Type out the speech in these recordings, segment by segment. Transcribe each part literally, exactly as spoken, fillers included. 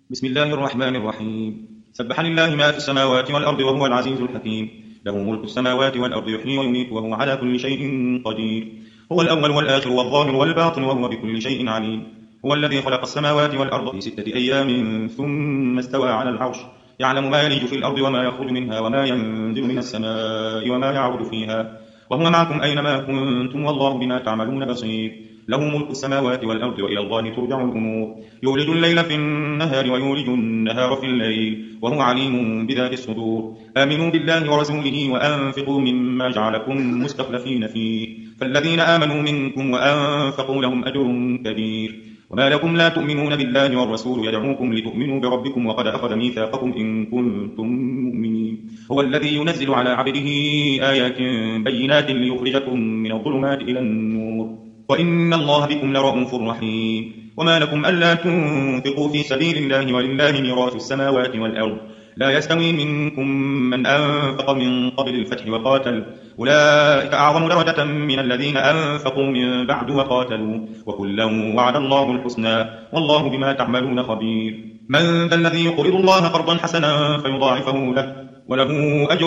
بسم الله الرحمن الرحيم. سبح لله ما في السماوات والأرض وهو العزيز الحكيم. له ملك السماوات والأرض يحيي ويميت وهو على كل شيء قدير. هو الأول والآخر والظاهر والباطن وهو بكل شيء عليم. هو الذي خلق السماوات والأرض في ستة أيام ثم استوى على العرش يعلم ما يلج في الأرض وما يخرج منها وما ينزل من السماء وما يعرج فيها وهو معكم أينما كنتم والله بما تعملون بصير. له ملك السماوات والأرض وإلى الله ترجع الأمور. يولج الليل في النهار ويولج النهار في الليل وهو عليم بذات الصدور. آمنوا بالله ورسوله وأنفقوا مما جعلكم مستخلفين فيه فالذين آمنوا منكم وأنفقوا لهم أجر كبير. وما لكم لا تؤمنون بالله والرسول يدعوكم لتؤمنوا بربكم وقد أخذ ميثاقكم إن كنتم مؤمنين. هو الذي ينزل على عبده آيات بينات ليخرجكم من الظلمات إلى النور وإن الله بكم لرءوف رحيم. وما لكم ألا تنفقوا في سبيل الله ولله ميراث السماوات والأرض لا يستوي منكم من أنفق من قبل الفتح وقاتل أولئك أعظم درجة من الذين أنفقوا من بعد وقاتلوا وكلا وعد الله الحسنى والله بما تعملون خبير. من ذا الذي يقرض الله قرضا حسنا فيضاعفه له وله أجر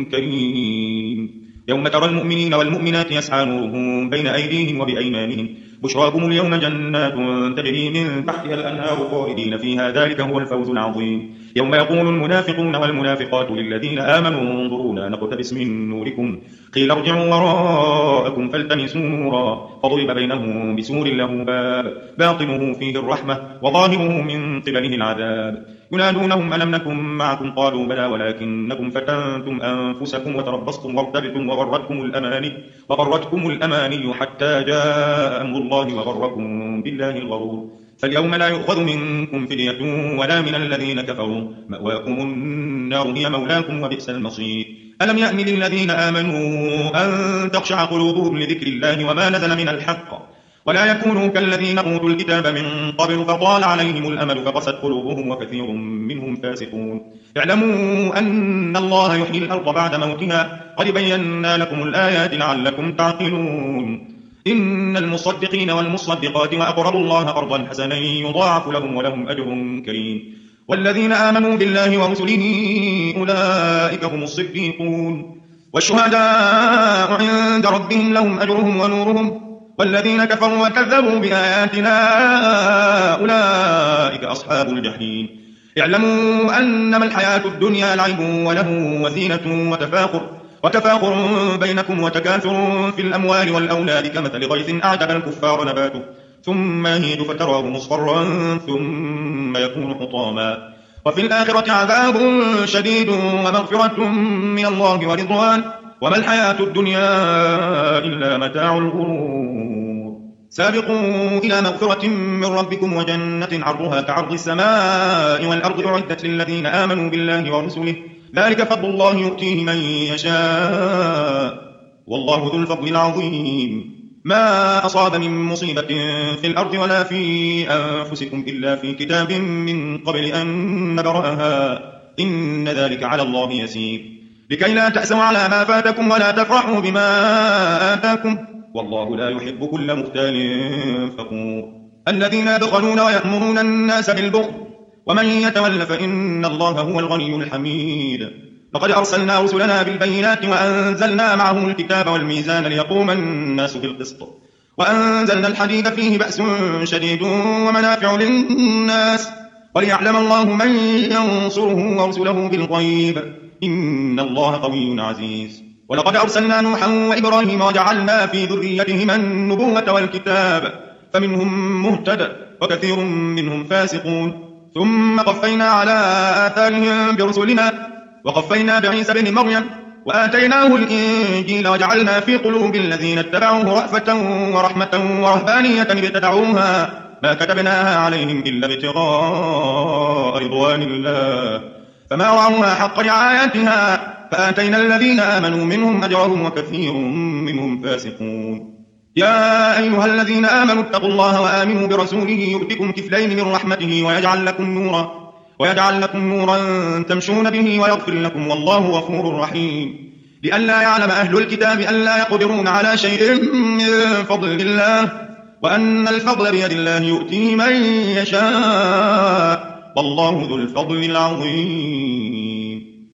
كريم. يوم ترى المؤمنين والمؤمنات يسعى نورهم بين أيديهم وبأيمانهم بشراكم اليوم جنات تجري من تحتها الأنهار خالدين فيها ذلك هو الفوز العظيم. يوم يقول المنافقون والمنافقات للذين آمنوا انظرونا نقتبس من نوركم قيل ارجعوا وراءكم فالتمسوا نورا فضرب بينهم بسور له باب باطنه فيه الرحمة وظاهره من قبله العذاب. ينادونهم ألم نكن معكم قالوا بلى ولكنكم فتنتم أنفسكم وتربصتم وارتبتم وغرتكم الأماني وغرتكم الأماني حتى جاء أمر الله وغركم بالله الغرور. فاليوم لا يؤخذ منكم فدية ولا من الذين كفروا مأواكم النار هي مولاكم وبئس المصير. ألم يأن للذين آمنوا أن تخشع قلوبهم لذكر الله وما نزل من الحق ولا يكونوا كالذين أوتوا الكتاب من قبل فطال عليهم الأمل فقست قلوبهم وكثير منهم فاسقون. اعلموا أن الله يحيي الأرض بعد موتها قد بينا لكم الآيات لعلكم تعقلون. إن المصدقين والمصدقات وأقرضوا الله قرضا حسنا يضاعف لهم ولهم أجر كريم. والذين آمنوا بالله ورسله أولئك هم الصديقون والشهداء عند ربهم لهم أجرهم ونورهم. والذين كفروا وكذبوا بآياتنا أولئك أصحاب الجحيم. اعلموا أنما الحياة الدنيا لعب وله وزينة وتفاخر وتفاخر بينكم وتكاثر في الأموال والأولاد كمثل غيث أعجب الكفار نباته ثم يهيج فتراه مصفرا ثم يكون حطاما وفي الآخرة عذاب شديد ومغفرة من الله ورضوان وما الحياة الدنيا إلا متاع الغرور. سابقوا إلى مغفرة من ربكم وجنة عرضها كعرض السماء والأرض أعدت للذين آمنوا بالله ورسله ذلك فضل الله يؤتيه من يشاء والله ذو الفضل العظيم. ما أصاب من مصيبة في الأرض ولا في أنفسكم إلا في كتاب من قبل أن نبرأها إن ذلك على الله يسير. لكي لا تأسوا على ما فاتكم ولا تفرحوا بما آتاكم والله لا يحب كل مختال فخور. الذين يبخلون ويأمرون الناس بالبخل ومن يتول فإن الله هو الغني الحميد. فقد أرسلنا رسلنا بالبينات وأنزلنا معهم الكتاب والميزان ليقوم الناس بالقسط وأنزلنا الحديد فيه بأس شديد ومنافع للناس وليعلم الله من ينصره ورسله بالغيب إن الله قوي عزيز. ولقد أرسلنا نوحا وإبراهيم وجعلنا في ذريتهما النبوة والكتاب فمنهم مهتد وكثير منهم فاسقون. ثم قفينا على آثارهم برسلنا وقفينا بعيسى بن مريم وآتيناه الإنجيل وجعلنا في قلوب الذين اتبعوه رأفة ورحمة ورهبانية ابتدعوها ما كتبناها عليهم إلا ابتغاء رضوان الله فما رعوها حق رعايتها فآتينا الذين آمنوا منهم أجرهم وكثير منهم فاسقون. يا أيها الذين آمنوا اتقوا الله وآمنوا برسوله يؤتكم كفلين من رحمته ويجعل لكم نورا ويجعل لكم نورا تمشون به ويغفر لكم والله غفور رحيم. لئلا يعلم أهل الكتاب ألا يقدرون على شيء من فضل الله وأن الفضل بيد الله يؤتيه من يشاء والله ذو الفضل العظيم.